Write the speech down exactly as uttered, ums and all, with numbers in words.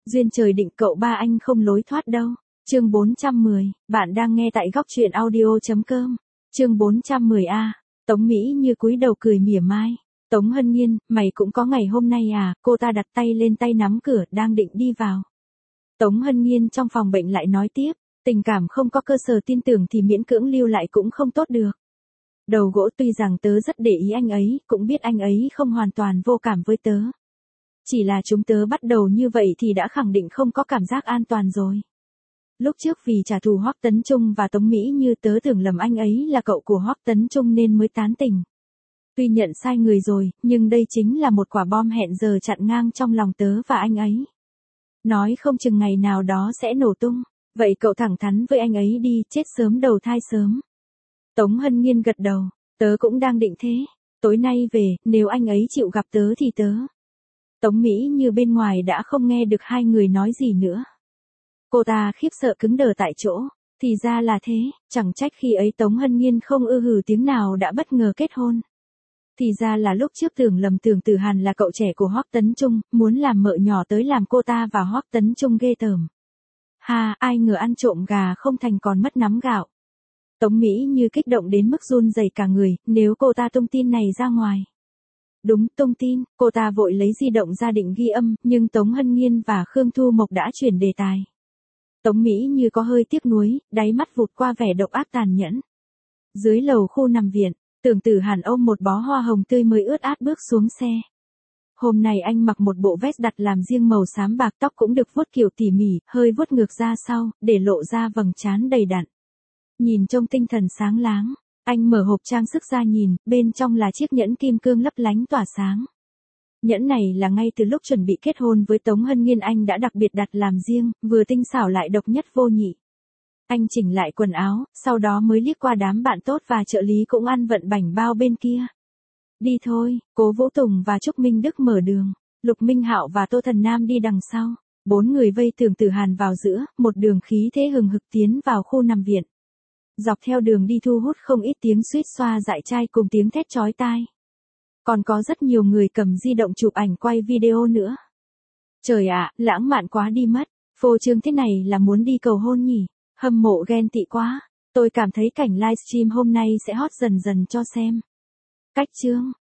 Duyên trời định cậu ba anh không lối thoát đâu. Chương bốn trăm mười, bạn đang nghe tại góc truyện audio.com. Chương bốn trăm mười A, Tống Mỹ Như cúi đầu cười mỉa mai. Tống Hân Nhiên, mày cũng có ngày hôm nay à? Cô ta đặt tay lên tay nắm cửa, đang định đi vào. Tống Hân Nhiên trong phòng bệnh lại nói tiếp, tình cảm không có cơ sở tin tưởng thì miễn cưỡng lưu lại cũng không tốt được. Đầu gỗ tuy rằng tớ rất để ý anh ấy, cũng biết anh ấy không hoàn toàn vô cảm với tớ. Chỉ là chúng tớ bắt đầu như vậy thì đã khẳng định không có cảm giác an toàn rồi. Lúc trước vì trả thù Hoắc Tấn Trung và Tống Mỹ Như, tớ tưởng lầm anh ấy là cậu của Hoắc Tấn Trung nên mới tán tỉnh. Tuy nhận sai người rồi, nhưng đây chính là một quả bom hẹn giờ chặn ngang trong lòng tớ và anh ấy. Nói không chừng ngày nào đó sẽ nổ tung, vậy cậu thẳng thắn với anh ấy đi, chết sớm đầu thai sớm. Tống Hân Nhiên gật đầu, tớ cũng đang định thế, tối nay về, nếu anh ấy chịu gặp tớ thì tớ. Tống Mỹ Như bên ngoài đã không nghe được hai người nói gì nữa. Cô ta khiếp sợ cứng đờ tại chỗ, thì ra là thế, chẳng trách khi ấy Tống Hân Nhiên không ư hừ tiếng nào đã bất ngờ kết hôn. Thì ra là lúc trước tưởng lầm Tưởng Tử Hàn là cậu trẻ của Hoắc Tấn Trung, muốn làm mợ nhỏ tới làm cô ta và Hoắc Tấn Trung ghê tởm. Ha, ai ngờ ăn trộm gà không thành còn mất nắm gạo. Tống Mỹ Như kích động đến mức run rẩy cả người, nếu cô ta tung tin này ra ngoài. Đúng, tung tin, cô ta vội lấy di động ra định ghi âm, nhưng Tống Hân Nhiên và Khương Thu Mộc đã chuyển đề tài. Tống Mỹ Như có hơi tiếc nuối, đáy mắt vụt qua vẻ độc ác tàn nhẫn. Dưới lầu khu nằm viện, Tưởng Tử Hàn ôm một bó hoa hồng tươi mới ướt át bước xuống xe. Hôm nay anh mặc một bộ vest đặt làm riêng màu xám bạc, tóc cũng được vuốt kiểu tỉ mỉ, hơi vuốt ngược ra sau, để lộ ra vầng trán đầy đặn. Nhìn trông tinh thần sáng láng, anh mở hộp trang sức ra nhìn, bên trong là chiếc nhẫn kim cương lấp lánh tỏa sáng. Nhẫn này là ngay từ lúc chuẩn bị kết hôn với Tống Hân Nhiên anh đã đặc biệt đặt làm riêng, vừa tinh xảo lại độc nhất vô nhị. Anh chỉnh lại quần áo, sau đó mới liếc qua đám bạn tốt và trợ lý cũng ăn vận bảnh bao bên kia. Đi thôi, Cố Vũ Tùng và Trúc Minh Đức mở đường, Lục Minh Hạo và Tô Thần Nam đi đằng sau. Bốn người vây Tưởng Tử Hàn vào giữa, một đường khí thế hừng hực tiến vào khu nằm viện. Dọc theo đường đi thu hút không ít tiếng suýt xoa dại trai cùng tiếng thét chói tai. Còn có rất nhiều người cầm di động chụp ảnh quay video nữa. Trời ạ, lãng mạn quá đi mất, phô trương thế này là muốn đi cầu hôn nhỉ, hâm mộ ghen tị quá, tôi cảm thấy cảnh livestream hôm nay sẽ hot dần dần cho xem. Cách chương,